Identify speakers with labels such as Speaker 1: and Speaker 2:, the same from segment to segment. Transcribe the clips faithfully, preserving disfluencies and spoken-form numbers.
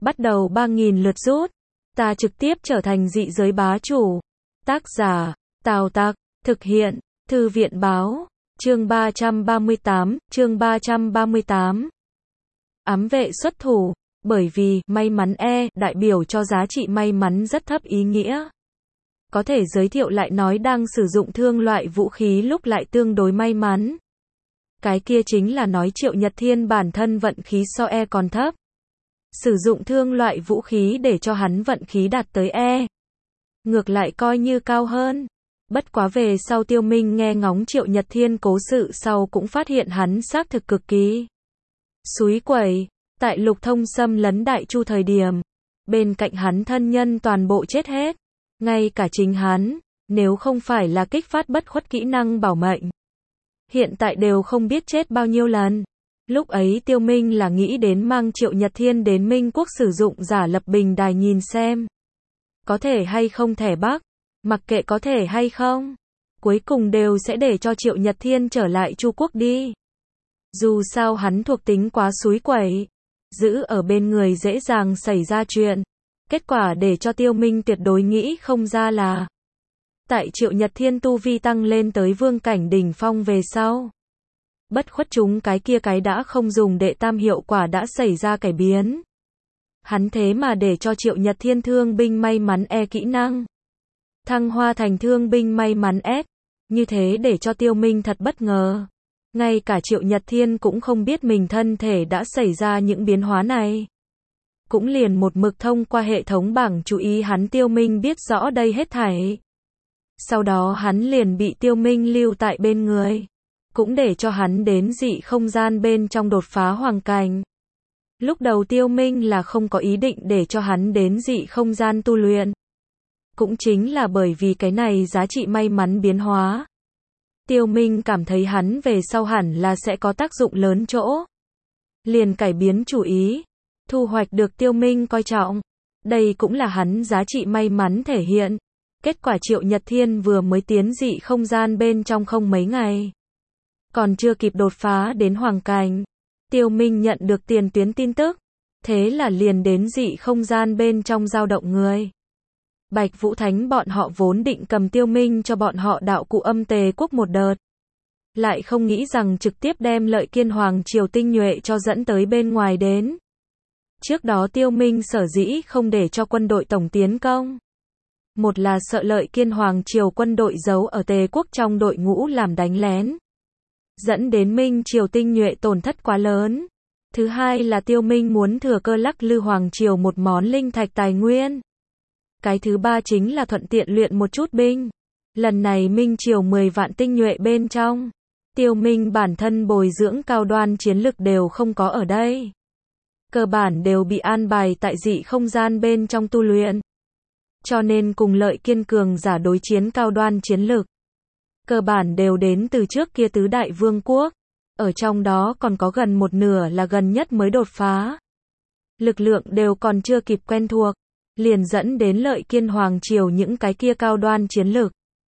Speaker 1: bắt đầu ba nghìn lượt rút. Ta trực tiếp trở thành dị giới bá chủ. Tác giả, Tào Tặc, thực hiện, Thư viện báo, chương ba trăm ba mươi tám, chương ba trăm ba mươi tám. Ám vệ xuất thủ, bởi vì, may mắn E, đại biểu cho giá trị may mắn rất thấp ý nghĩa. Có thể giới thiệu lại nói đang sử dụng thương loại vũ khí lúc lại tương đối may mắn. Cái kia chính là nói Triệu Nhật Thiên bản thân vận khí so E còn thấp. Sử dụng thương loại vũ khí để cho hắn vận khí đạt tới E. Ngược lại coi như cao hơn. Bất quá về sau Tiêu Minh nghe ngóng Triệu Nhật Thiên cố sự sau cũng phát hiện hắn xác thực cực kỳ xúi quẩy. Tại Lục Thông xâm lấn Đại Chu thời điểm, bên cạnh hắn thân nhân toàn bộ chết hết. Ngay cả chính hắn, nếu không phải là kích phát bất khuất kỹ năng bảo mệnh, hiện tại đều không biết chết bao nhiêu lần. Lúc ấy Tiêu Minh là nghĩ đến mang Triệu Nhật Thiên đến Minh Quốc sử dụng giả lập bình đài nhìn xem. Có thể hay không thẻ Bắc, mặc kệ có thể hay không, cuối cùng đều sẽ để cho Triệu Nhật Thiên trở lại Chu Quốc đi. Dù sao hắn thuộc tính quá xúi quẩy, giữ ở bên người dễ dàng xảy ra chuyện. Kết quả để cho Tiêu Minh tuyệt đối nghĩ không ra là tại Triệu Nhật Thiên tu vi tăng lên tới vương cảnh đỉnh phong về sau, bất khuất chúng cái kia cái đã không dùng đệ tam hiệu quả đã xảy ra cải biến. Hắn thế mà để cho Triệu Nhật Thiên thương binh may mắn E kỹ năng thăng hoa thành thương binh may mắn S, như thế để cho Tiêu Minh thật bất ngờ. Ngay cả Triệu Nhật Thiên cũng không biết mình thân thể đã xảy ra những biến hóa này. Cũng liền một mực thông qua hệ thống bảng chú ý hắn Tiêu Minh biết rõ đây hết thảy. Sau đó hắn liền bị Tiêu Minh lưu tại bên người. Cũng để cho hắn đến dị không gian bên trong đột phá hoàng cảnh. Lúc đầu Tiêu Minh là không có ý định để cho hắn đến dị không gian tu luyện. Cũng chính là bởi vì cái này giá trị may mắn biến hóa. Tiêu Minh cảm thấy hắn về sau hẳn là sẽ có tác dụng lớn chỗ. Liền cải biến chủ ý. Thu hoạch được Tiêu Minh coi trọng. Đây cũng là hắn giá trị may mắn thể hiện. Kết quả Triệu Nhật Thiên vừa mới tiến dị không gian bên trong không mấy ngày. Còn chưa kịp đột phá đến hoàng cảnh. Tiêu Minh nhận được tiền tuyến tin tức. Thế là liền đến dị không gian bên trong dao động người. Bạch Vũ Thánh bọn họ vốn định cầm Tiêu Minh cho bọn họ đạo cụ âm tề quốc một đợt. Lại không nghĩ rằng trực tiếp đem Lợi Kiên Hoàng triều tinh nhuệ cho dẫn tới bên ngoài đến. Trước đó Tiêu Minh sở dĩ không để cho quân đội tổng tiến công. Một là sợ Lợi Kiên Hoàng triều quân đội giấu ở Tề quốc trong đội ngũ làm đánh lén. Dẫn đến Minh triều tinh nhuệ tổn thất quá lớn. Thứ hai là Tiêu Minh muốn thừa cơ lắc lư Hoàng triều một món linh thạch tài nguyên. Cái thứ ba chính là thuận tiện luyện một chút binh. Lần này Minh triều mười vạn tinh nhuệ bên trong. Tiêu Minh bản thân bồi dưỡng cao đoan chiến lực đều không có ở đây. Cơ bản đều bị an bài tại dị không gian bên trong tu luyện. Cho nên cùng Lợi Kiên cường giả đối chiến cao đoan chiến lực. Cơ bản đều đến từ trước kia tứ đại vương quốc. Ở trong đó còn có gần một nửa là gần nhất mới đột phá. Lực lượng đều còn chưa kịp quen thuộc. Liền dẫn đến Lợi Kiên Hoàng triều những cái kia cao đoan chiến lực.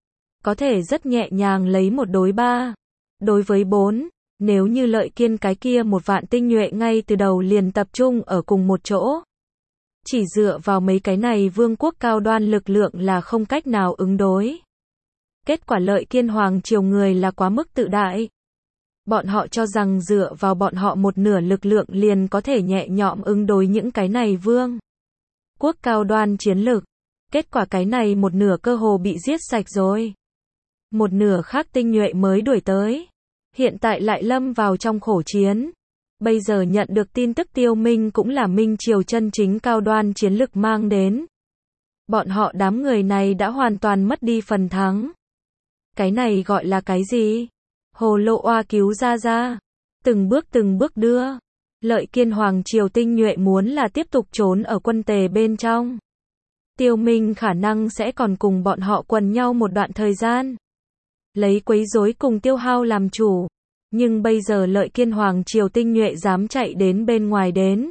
Speaker 1: Có thể rất nhẹ nhàng lấy một đối ba. Đối với bốn. Nếu như Lợi Kiên cái kia một vạn tinh nhuệ ngay từ đầu liền tập trung ở cùng một chỗ. Chỉ dựa vào mấy cái này vương quốc cao đoan lực lượng là không cách nào ứng đối. Kết quả Lợi Kiên Hoàng triều người là quá mức tự đại. Bọn họ cho rằng dựa vào bọn họ một nửa lực lượng liền có thể nhẹ nhõm ứng đối những cái này vương quốc cao đoan chiến lực. Kết quả cái này một nửa cơ hồ bị giết sạch rồi. Một nửa khác tinh nhuệ mới đuổi tới. Hiện tại lại lâm vào trong khổ chiến. Bây giờ nhận được tin tức Tiêu Minh cũng là Minh triều chân chính cao đoan chiến lực mang đến. Bọn họ đám người này đã hoàn toàn mất đi phần thắng. Cái này gọi là cái gì? Hồ Lộ Oa cứu ra ra. Từng bước từng bước đưa. Lợi Kiên Hoàng triều tinh nhuệ muốn là tiếp tục trốn ở quân Tề bên trong. Tiêu Minh khả năng sẽ còn cùng bọn họ quần nhau một đoạn thời gian. Lấy quấy rối cùng tiêu hao làm chủ. Nhưng bây giờ Lợi Kiên Hoàng triều tinh nhuệ dám chạy đến bên ngoài đến.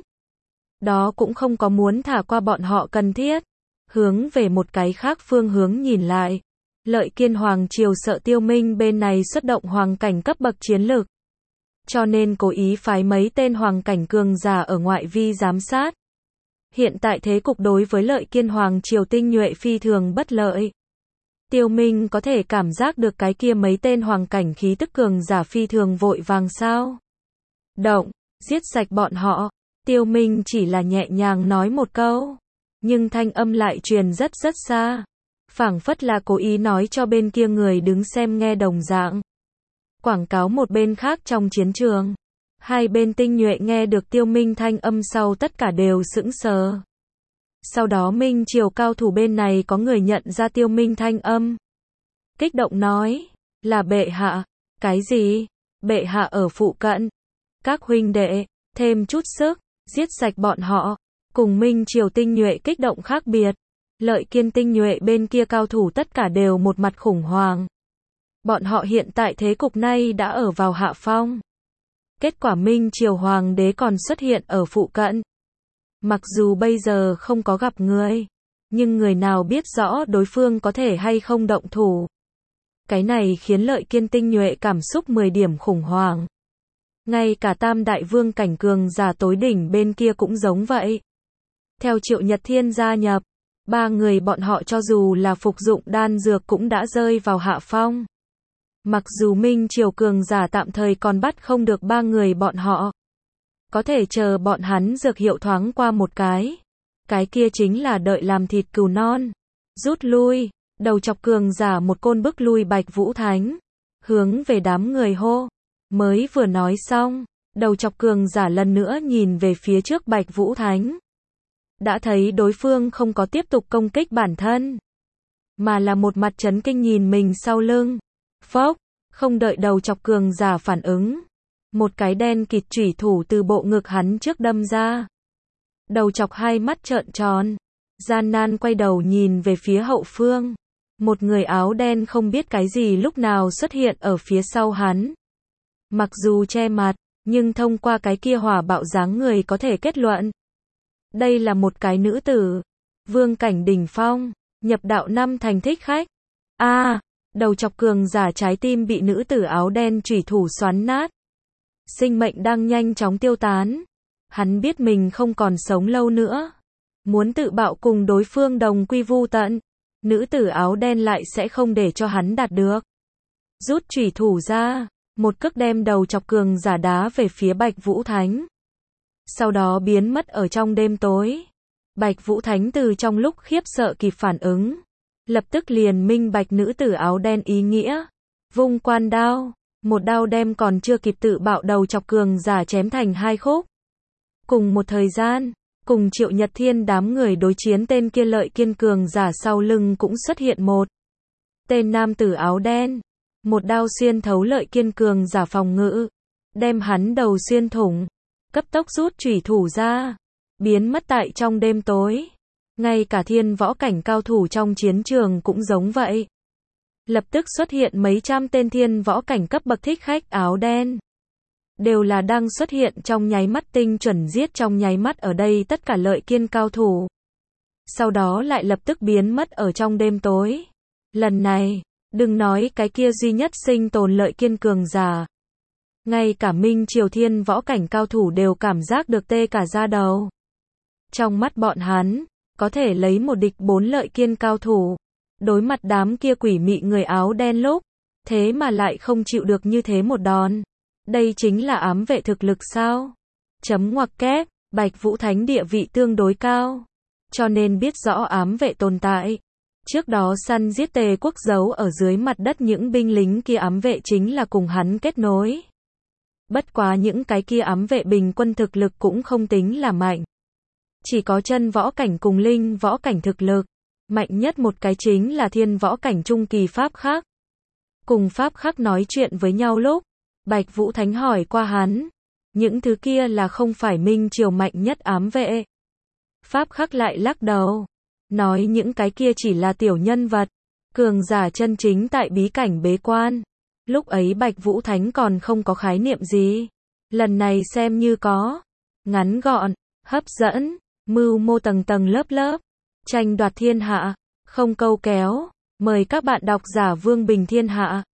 Speaker 1: Đó cũng không có muốn thả qua bọn họ cần thiết. Hướng về một cái khác phương hướng nhìn lại. Lợi Kiên Hoàng triều sợ Tiêu Minh bên này xuất động hoàng cảnh cấp bậc chiến lực. Cho nên cố ý phái mấy tên hoàng cảnh cường giả ở ngoại vi giám sát. Hiện tại thế cục đối với Lợi Kiên Hoàng triều tinh nhuệ phi thường bất lợi. Tiêu Minh có thể cảm giác được cái kia mấy tên hoàng cảnh khí tức cường giả phi thường vội vàng sao. Động, giết sạch bọn họ. Tiêu Minh chỉ là nhẹ nhàng nói một câu. Nhưng thanh âm lại truyền rất rất xa. Phảng phất là cố ý nói cho bên kia người đứng xem nghe đồng dạng. Quảng cáo một bên khác trong chiến trường. Hai bên tinh nhuệ nghe được Tiêu Minh thanh âm sau tất cả đều sững sờ. Sau đó Minh Triều cao thủ bên này có người nhận ra Tiêu Minh thanh âm. Kích động nói, là bệ hạ. Cái gì? Bệ hạ ở phụ cận. Các huynh đệ, thêm chút sức, giết sạch bọn họ. Cùng Minh Triều tinh nhuệ kích động khác biệt. Lợi Kiên tinh nhuệ bên kia cao thủ tất cả đều một mặt khủng hoảng. Bọn họ hiện tại thế cục này đã ở vào hạ phong. Kết quả Minh Triều Hoàng đế còn xuất hiện ở phụ cận. Mặc dù bây giờ không có gặp người, nhưng người nào biết rõ đối phương có thể hay không động thủ. Cái này khiến Lợi Kiên tinh nhuệ cảm xúc mười điểm khủng hoảng. Ngay cả tam đại vương cảnh cường giả tối đỉnh bên kia cũng giống vậy. Theo Triệu Nhật Thiên gia nhập, ba người bọn họ cho dù là phục dụng đan dược cũng đã rơi vào hạ phong. Mặc dù Minh Triều cường giả tạm thời còn bắt không được ba người bọn họ. Có thể chờ bọn hắn dược hiệu thoáng qua một cái. Cái kia chính là đợi làm thịt cừu non. Rút lui, đầu chọc cường giả một côn bức lui Bạch Vũ Thánh. Hướng về đám người hô. Mới vừa nói xong, đầu chọc cường giả lần nữa nhìn về phía trước Bạch Vũ Thánh. Đã thấy đối phương không có tiếp tục công kích bản thân. Mà là một mặt chấn kinh nhìn mình sau lưng. Phốc, không đợi đầu chọc cường giả phản ứng. Một cái đen kịt chủy thủ từ bộ ngực hắn trước đâm ra. Đầu chọc hai mắt trợn tròn. Gian nan quay đầu nhìn về phía hậu phương. Một người áo đen không biết cái gì lúc nào xuất hiện ở phía sau hắn. Mặc dù che mặt, nhưng thông qua cái kia hỏa bạo dáng người có thể kết luận. Đây là một cái nữ tử. Vương cảnh đỉnh phong, nhập đạo năm thành thích khách. A, à, đầu chọc cường giả trái tim bị nữ tử áo đen chủy thủ xoắn nát. Sinh mệnh đang nhanh chóng tiêu tán. Hắn biết mình không còn sống lâu nữa. Muốn tự bạo cùng đối phương đồng quy vu tận. Nữ tử áo đen lại sẽ không để cho hắn đạt được. Rút chủy thủ ra. Một cước đem đầu chọc cường giả đá về phía Bạch Vũ Thánh. Sau đó biến mất ở trong đêm tối. Bạch Vũ Thánh từ trong lúc khiếp sợ kịp phản ứng. Lập tức liền minh bạch nữ tử áo đen ý nghĩa. Vung quan đao. Một đao đem còn chưa kịp tự bạo đầu chọc cường giả chém thành hai khúc. Cùng một thời gian, cùng Triệu Nhật Thiên đám người đối chiến tên kia Lợi Kiên cường giả sau lưng cũng xuất hiện một tên nam tử áo đen. Một đao xuyên thấu Lợi Kiên cường giả phòng ngự. Đem hắn đầu xuyên thủng. Cấp tốc rút chủy thủ ra. Biến mất tại trong đêm tối. Ngay cả thiên võ cảnh cao thủ trong chiến trường cũng giống vậy. Lập tức xuất hiện mấy trăm tên thiên võ cảnh cấp bậc thích khách áo đen. Đều là đang xuất hiện trong nháy mắt tinh chuẩn giết trong nháy mắt ở đây tất cả Lợi Kiên cao thủ. Sau đó lại lập tức biến mất ở trong đêm tối. Lần này, đừng nói cái kia duy nhất sinh tồn Lợi Kiên cường giả. Ngay cả Minh Triều thiên võ cảnh cao thủ đều cảm giác được tê cả da đầu. Trong mắt bọn hắn, có thể lấy một địch bốn Lợi Kiên cao thủ. Đối mặt đám kia quỷ mị người áo đen lúc, thế mà lại không chịu được như thế một đòn. Đây chính là ám vệ thực lực sao? Chấm ngoặc kép, Bạch Vũ Thánh địa vị tương đối cao. Cho nên biết rõ ám vệ tồn tại. Trước đó săn giết Tề Quốc giấu ở dưới mặt đất những binh lính kia ám vệ chính là cùng hắn kết nối. Bất quá những cái kia ám vệ bình quân thực lực cũng không tính là mạnh. Chỉ có chân võ cảnh cùng linh võ cảnh thực lực. Mạnh nhất một cái chính là thiên võ cảnh trung kỳ pháp khắc. Cùng pháp khắc nói chuyện với nhau lúc, Bạch Vũ Thánh hỏi qua hắn. Những thứ kia là không phải Minh Triều mạnh nhất ám vệ. Pháp khắc lại lắc đầu. Nói những cái kia chỉ là tiểu nhân vật. Cường giả chân chính tại bí cảnh bế quan. Lúc ấy Bạch Vũ Thánh còn không có khái niệm gì. Lần này xem như có. Ngắn gọn, hấp dẫn, mưu mô tầng tầng lớp lớp. Tranh đoạt thiên hạ, không câu kéo. Mời các bạn đọc giả Vương Bình Thiên Hạ.